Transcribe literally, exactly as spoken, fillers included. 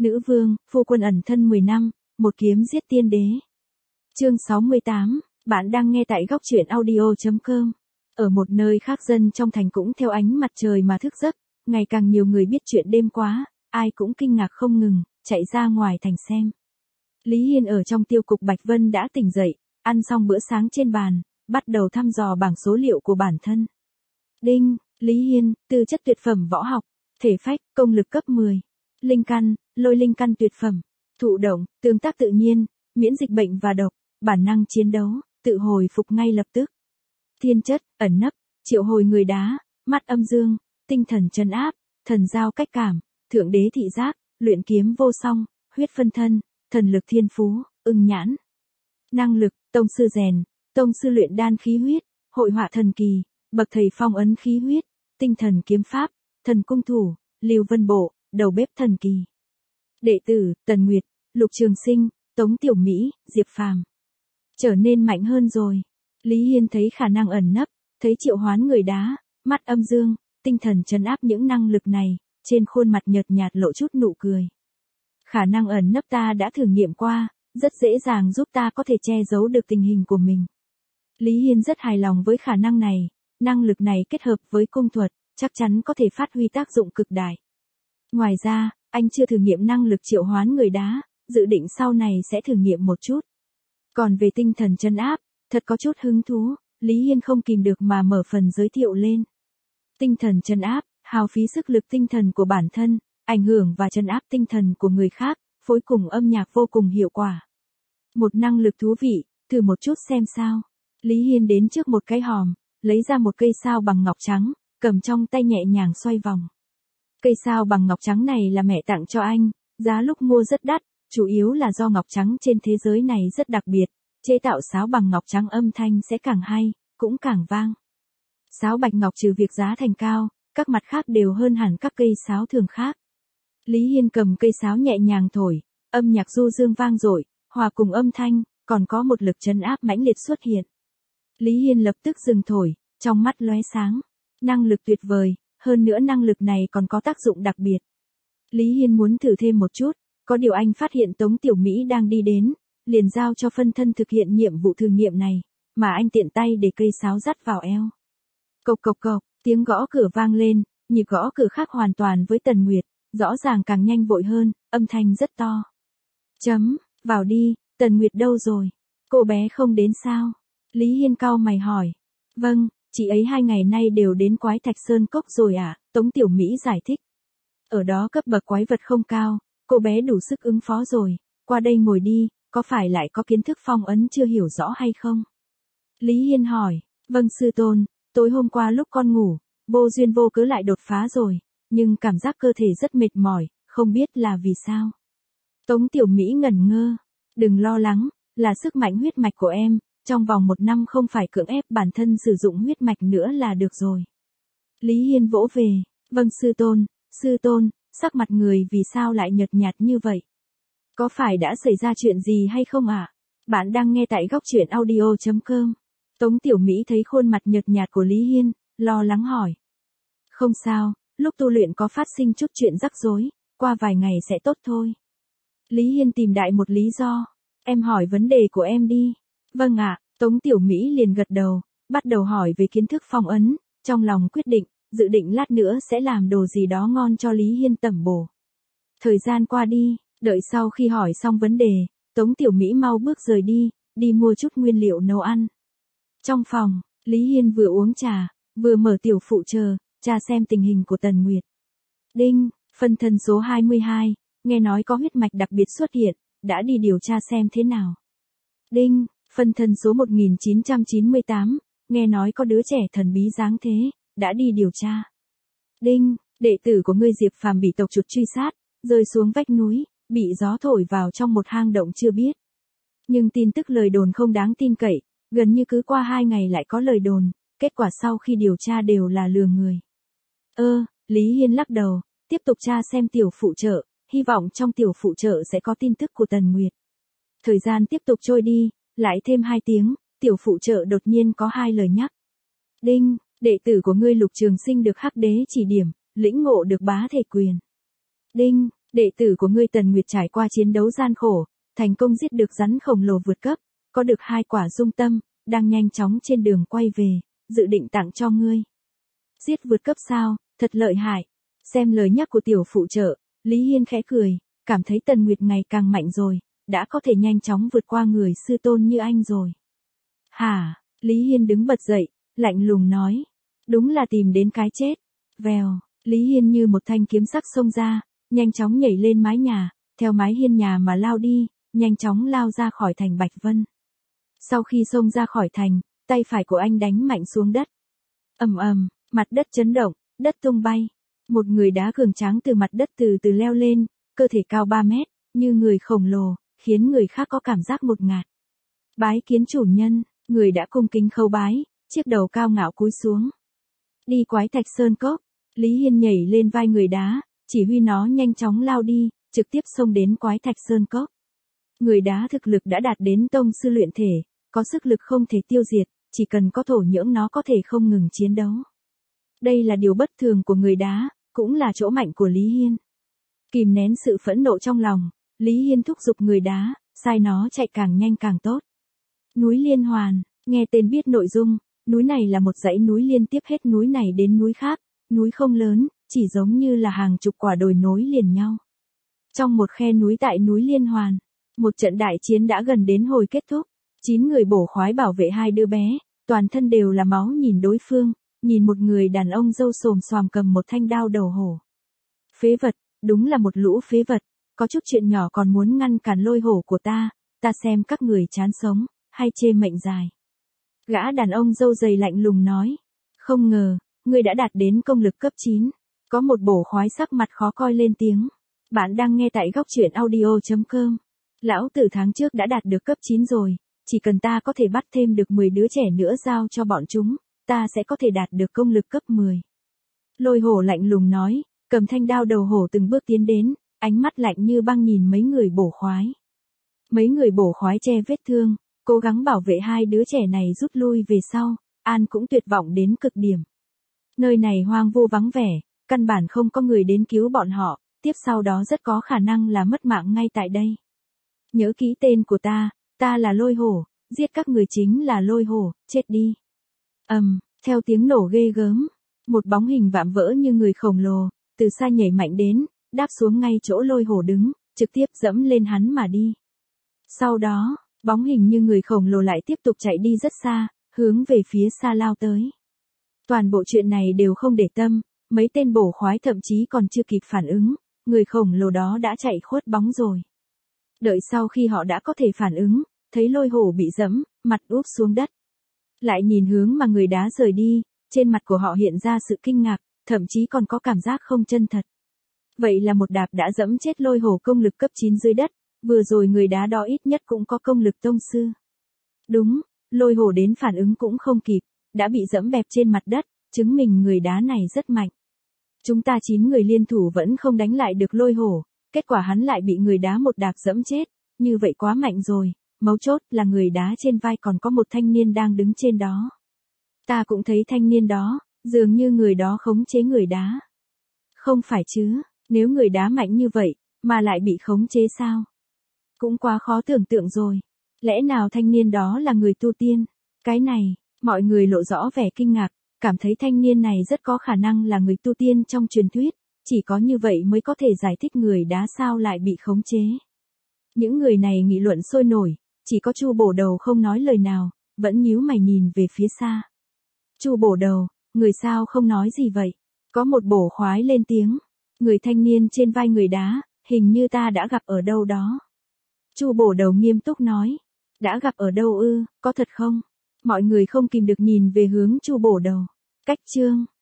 Nữ vương, phu quân ẩn thân mười năm, một kiếm giết tiên đế. Chương sáu mươi tám, bạn đang nghe tại góc truyện audio chấm com. Ở một nơi khác dân trong thành cũng theo ánh mặt trời mà thức giấc, ngày càng nhiều người biết chuyện đêm quá, ai cũng kinh ngạc không ngừng, chạy ra ngoài thành xem. Lý Hiên ở trong tiêu cục Bạch Vân đã tỉnh dậy, ăn xong bữa sáng trên bàn, bắt đầu thăm dò bảng số liệu của bản thân. Đinh, Lý Hiên, tư chất tuyệt phẩm võ học, thể phách, công lực cấp mười. Linh căn, lôi linh căn tuyệt phẩm, thụ động, tương tác tự nhiên, miễn dịch bệnh và độc, bản năng chiến đấu, tự hồi phục ngay lập tức. Thiên chất, ẩn nấp, triệu hồi người đá, mắt âm dương, tinh thần trấn áp, thần giao cách cảm, thượng đế thị giác, luyện kiếm vô song, huyết phân thân, thần lực thiên phú, ưng nhãn. Năng lực, tông sư rèn, tông sư luyện đan khí huyết, hội họa thần kỳ, bậc thầy phong ấn khí huyết, tinh thần kiếm pháp, thần cung thủ, lưu vân bộ, đầu bếp thần kỳ. Đệ tử, Tần Nguyệt, Lục Trường Sinh, Tống Tiểu Mỹ, Diệp Phàm. Trở nên mạnh hơn rồi. Lý Hiên thấy khả năng ẩn nấp, thấy triệu hoán người đá, mắt âm dương, tinh thần trấn áp những năng lực này, trên khuôn mặt nhợt nhạt lộ chút nụ cười. Khả năng ẩn nấp ta đã thử nghiệm qua, rất dễ dàng giúp ta có thể che giấu được tình hình của mình. Lý Hiên rất hài lòng với khả năng này, năng lực này kết hợp với cung thuật, chắc chắn có thể phát huy tác dụng cực đại. Ngoài ra, anh chưa thử nghiệm năng lực triệu hoán người đá, dự định sau này sẽ thử nghiệm một chút. Còn về tinh thần trấn áp, thật có chút hứng thú, Lý Hiên không kìm được mà mở phần giới thiệu lên. Tinh thần trấn áp, hao phí sức lực tinh thần của bản thân, ảnh hưởng và trấn áp tinh thần của người khác, phối cùng âm nhạc vô cùng hiệu quả. Một năng lực thú vị, thử một chút xem sao. Lý Hiên đến trước một cái hòm, lấy ra một cây sao bằng ngọc trắng, cầm trong tay nhẹ nhàng xoay vòng. Cây sao bằng ngọc trắng này là mẹ tặng cho anh, giá lúc mua rất đắt, chủ yếu là do ngọc trắng trên thế giới này rất đặc biệt, chế tạo sáo bằng ngọc trắng âm thanh sẽ càng hay, cũng càng vang. Sáo bạch ngọc trừ việc giá thành cao, các mặt khác đều hơn hẳn các cây sáo thường khác. Lý Hiên cầm cây sáo nhẹ nhàng thổi, âm nhạc du dương vang dội, hòa cùng âm thanh, còn có một lực trấn áp mãnh liệt xuất hiện. Lý Hiên lập tức dừng thổi, trong mắt lóe sáng, năng lực tuyệt vời, hơn nữa năng lực này còn có tác dụng đặc biệt. Lý Hiên muốn thử thêm một chút, có điều anh phát hiện Tống Tiểu Mỹ đang đi đến, liền giao cho phân thân thực hiện nhiệm vụ thử nghiệm này, mà anh tiện tay để cây sáo dắt vào eo. Cộc cộc cộc, tiếng gõ cửa vang lên, nhịp gõ cửa khác hoàn toàn với Tần Nguyệt, rõ ràng càng nhanh vội hơn, âm thanh rất to. Chấm, vào đi, Tần Nguyệt đâu rồi? Cô bé không đến sao? Lý Hiên cau mày hỏi. Vâng, chị ấy hai ngày nay đều đến Quái Thạch Sơn Cốc rồi ạ, à? Tống Tiểu Mỹ giải thích. Ở đó cấp bậc quái vật không cao, cô bé đủ sức ứng phó rồi, qua đây ngồi đi, có phải lại có kiến thức phong ấn chưa hiểu rõ hay không? Lý Hiên hỏi, vâng sư tôn, tối hôm qua lúc con ngủ, vô duyên vô cớ lại đột phá rồi, nhưng cảm giác cơ thể rất mệt mỏi, không biết là vì sao. Tống Tiểu Mỹ ngẩn ngơ, đừng lo lắng, là sức mạnh huyết mạch của em, trong vòng một năm không phải cưỡng ép bản thân sử dụng huyết mạch nữa là được rồi. Lý Hiên vỗ về, vâng sư tôn, sư tôn, sắc mặt người vì sao lại nhợt nhạt như vậy? Có phải đã xảy ra chuyện gì hay không ạ? À? Bạn đang nghe tại góc truyện audio chấm com. Tống Tiểu Mỹ thấy khuôn mặt nhợt nhạt của Lý Hiên, lo lắng hỏi. Không sao, lúc tu luyện có phát sinh chút chuyện rắc rối, qua vài ngày sẽ tốt thôi. Lý Hiên tìm đại một lý do, em hỏi vấn đề của em đi. Vâng ạ, Tống Tiểu Mỹ liền gật đầu, bắt đầu hỏi về kiến thức phong ấn, trong lòng quyết định, dự định lát nữa sẽ làm đồ gì đó ngon cho Lý Hiên tẩm bổ. Thời gian qua đi, đợi sau khi hỏi xong vấn đề, Tống Tiểu Mỹ mau bước rời đi, đi mua chút nguyên liệu nấu ăn. Trong phòng, Lý Hiên vừa uống trà, vừa mở tiểu phụ chờ, tra xem tình hình của Tần Nguyệt. Đinh, phân thân số hai mươi hai, nghe nói có huyết mạch đặc biệt xuất hiện, đã đi điều tra xem thế nào. Đinh, phân thân số một nghìn chín trăm chín mươi tám, nghe nói có đứa trẻ thần bí dáng thế, đã đi điều tra. Đinh, đệ tử của ngươi Diệp Phàm bị tộc chuột truy sát, rơi xuống vách núi, bị gió thổi vào trong một hang động chưa biết. Nhưng tin tức lời đồn không đáng tin cậy, gần như cứ qua hai ngày lại có lời đồn, kết quả sau khi điều tra đều là lừa người. Ơ, Lý Hiên lắc đầu, tiếp tục tra xem tiểu phụ trợ, hy vọng trong tiểu phụ trợ sẽ có tin tức của Tần Nguyệt. Thời gian tiếp tục trôi đi, lại thêm hai tiếng, tiểu phụ trợ đột nhiên có hai lời nhắc. Đinh, đệ tử của ngươi Lục Trường Sinh được Hắc Đế chỉ điểm, lĩnh ngộ được bá thể quyền. Đinh, Đệ tử của ngươi Tần Nguyệt trải qua chiến đấu gian khổ, thành công giết được rắn khổng lồ vượt cấp, có được hai quả dung tâm, đang nhanh chóng trên đường quay về, dự định tặng cho ngươi. Giết vượt cấp sao, thật lợi hại. Xem lời nhắc của tiểu phụ trợ, Lý Hiên khẽ cười, cảm thấy Tần Nguyệt ngày càng mạnh rồi, đã có thể nhanh chóng vượt qua người sư tôn như anh rồi. Hả, Lý Hiên đứng bật dậy, lạnh lùng nói. Đúng là tìm đến cái chết. Vèo, Lý Hiên như một thanh kiếm sắc xông ra, nhanh chóng nhảy lên mái nhà, theo mái hiên nhà mà lao đi, nhanh chóng lao ra khỏi thành Bạch Vân. Sau khi xông ra khỏi thành, tay phải của anh đánh mạnh xuống đất. Ầm ầm, mặt đất chấn động, đất tung bay. Một người đá cường tráng từ mặt đất từ từ leo lên, cơ thể cao ba mét, như người khổng lồ, khiến người khác có cảm giác ngột ngạt. Bái kiến chủ nhân, người đã cung kính khấu bái, chiếc đầu cao ngạo cúi xuống. Đi Quái Thạch Sơn Cốc, Lý Hiên nhảy lên vai người đá, chỉ huy nó nhanh chóng lao đi, trực tiếp xông đến Quái Thạch Sơn Cốc. Người đá thực lực đã đạt đến tông sư luyện thể, có sức lực không thể tiêu diệt, chỉ cần có thổ nhưỡng nó có thể không ngừng chiến đấu. Đây là điều bất thường của người đá, cũng là chỗ mạnh của Lý Hiên. Kìm nén sự phẫn nộ trong lòng, Lý Hiên thúc giục người đá, sai nó chạy càng nhanh càng tốt. Núi Liên Hoàn, nghe tên biết nội dung, núi này là một dãy núi liên tiếp hết núi này đến núi khác, núi không lớn, chỉ giống như là hàng chục quả đồi nối liền nhau. Trong một khe núi tại núi Liên Hoàn, một trận đại chiến đã gần đến hồi kết thúc, chín người bổ khoái bảo vệ hai đứa bé, toàn thân đều là máu nhìn đối phương, nhìn một người đàn ông râu xồm xoàm cầm một thanh đao đầu hổ. Phế vật, đúng là một lũ phế vật, có chút chuyện nhỏ còn muốn ngăn cản lôi hổ của ta, ta xem các người chán sống, hay chê mệnh dài. Gã đàn ông râu dày lạnh lùng nói, không ngờ, ngươi đã đạt đến công lực cấp chín, có một bổ khoái sắc mặt khó coi lên tiếng. Bạn đang nghe tại góc truyện audio chấm com. Lão tử tháng trước đã đạt được cấp chín rồi, chỉ cần ta có thể bắt thêm được mười đứa trẻ nữa giao cho bọn chúng, ta sẽ có thể đạt được công lực cấp mười. Lôi hổ lạnh lùng nói, cầm thanh đao đầu hổ từng bước tiến đến, ánh mắt lạnh như băng nhìn mấy người bổ khoái. Mấy người bổ khoái che vết thương, cố gắng bảo vệ hai đứa trẻ này rút lui về sau, An cũng tuyệt vọng đến cực điểm. Nơi này hoang vu vắng vẻ, căn bản không có người đến cứu bọn họ, tiếp sau đó rất có khả năng là mất mạng ngay tại đây. Nhớ kỹ tên của ta, ta là Lôi Hổ, giết các người chính là Lôi Hổ, chết đi. Ầm, um, theo tiếng nổ ghê gớm, một bóng hình vạm vỡ như người khổng lồ, từ xa nhảy mạnh đến, đáp xuống ngay chỗ Lôi Hổ đứng, trực tiếp dẫm lên hắn mà đi. Sau đó, bóng hình như người khổng lồ lại tiếp tục chạy đi rất xa, hướng về phía xa lao tới. Toàn bộ chuyện này đều không để tâm, mấy tên bổ khoái thậm chí còn chưa kịp phản ứng, người khổng lồ đó đã chạy khuất bóng rồi. Đợi sau khi họ đã có thể phản ứng, thấy Lôi Hổ bị dẫm, mặt úp xuống đất. Lại nhìn hướng mà người đá rời đi, trên mặt của họ hiện ra sự kinh ngạc, thậm chí còn có cảm giác không chân thật. Vậy là một đạp đã dẫm chết Lôi Hổ công lực cấp chín dưới đất, vừa rồi người đá đó ít nhất cũng có công lực tông sư. Đúng, Lôi Hổ đến phản ứng cũng không kịp, đã bị dẫm bẹp trên mặt đất, chứng minh người đá này rất mạnh. Chúng ta chín người liên thủ vẫn không đánh lại được Lôi Hổ, kết quả hắn lại bị người đá một đạp dẫm chết, như vậy quá mạnh rồi, mấu chốt là người đá trên vai còn có một thanh niên đang đứng trên đó. Ta cũng thấy thanh niên đó, dường như người đó khống chế người đá. Không phải chứ, nếu người đá mạnh như vậy, mà lại bị khống chế sao? Cũng quá khó tưởng tượng rồi. Lẽ nào thanh niên đó là người tu tiên? Cái này, mọi người lộ rõ vẻ kinh ngạc, cảm thấy thanh niên này rất có khả năng là người tu tiên trong truyền thuyết, chỉ có như vậy mới có thể giải thích người đá sao lại bị khống chế. Những người này nghị luận sôi nổi, chỉ có Chu Bổ Đầu không nói lời nào, vẫn nhíu mày nhìn về phía xa. Chu Bổ Đầu, người sao không nói gì vậy? Có một bổ khoái lên tiếng, người thanh niên trên vai người đá, hình như ta đã gặp ở đâu đó. Chu Bổ Đầu nghiêm túc nói, đã gặp ở đâu ư, có thật không? Mọi người không kìm được nhìn về hướng Chu Bổ Đầu. Cách chương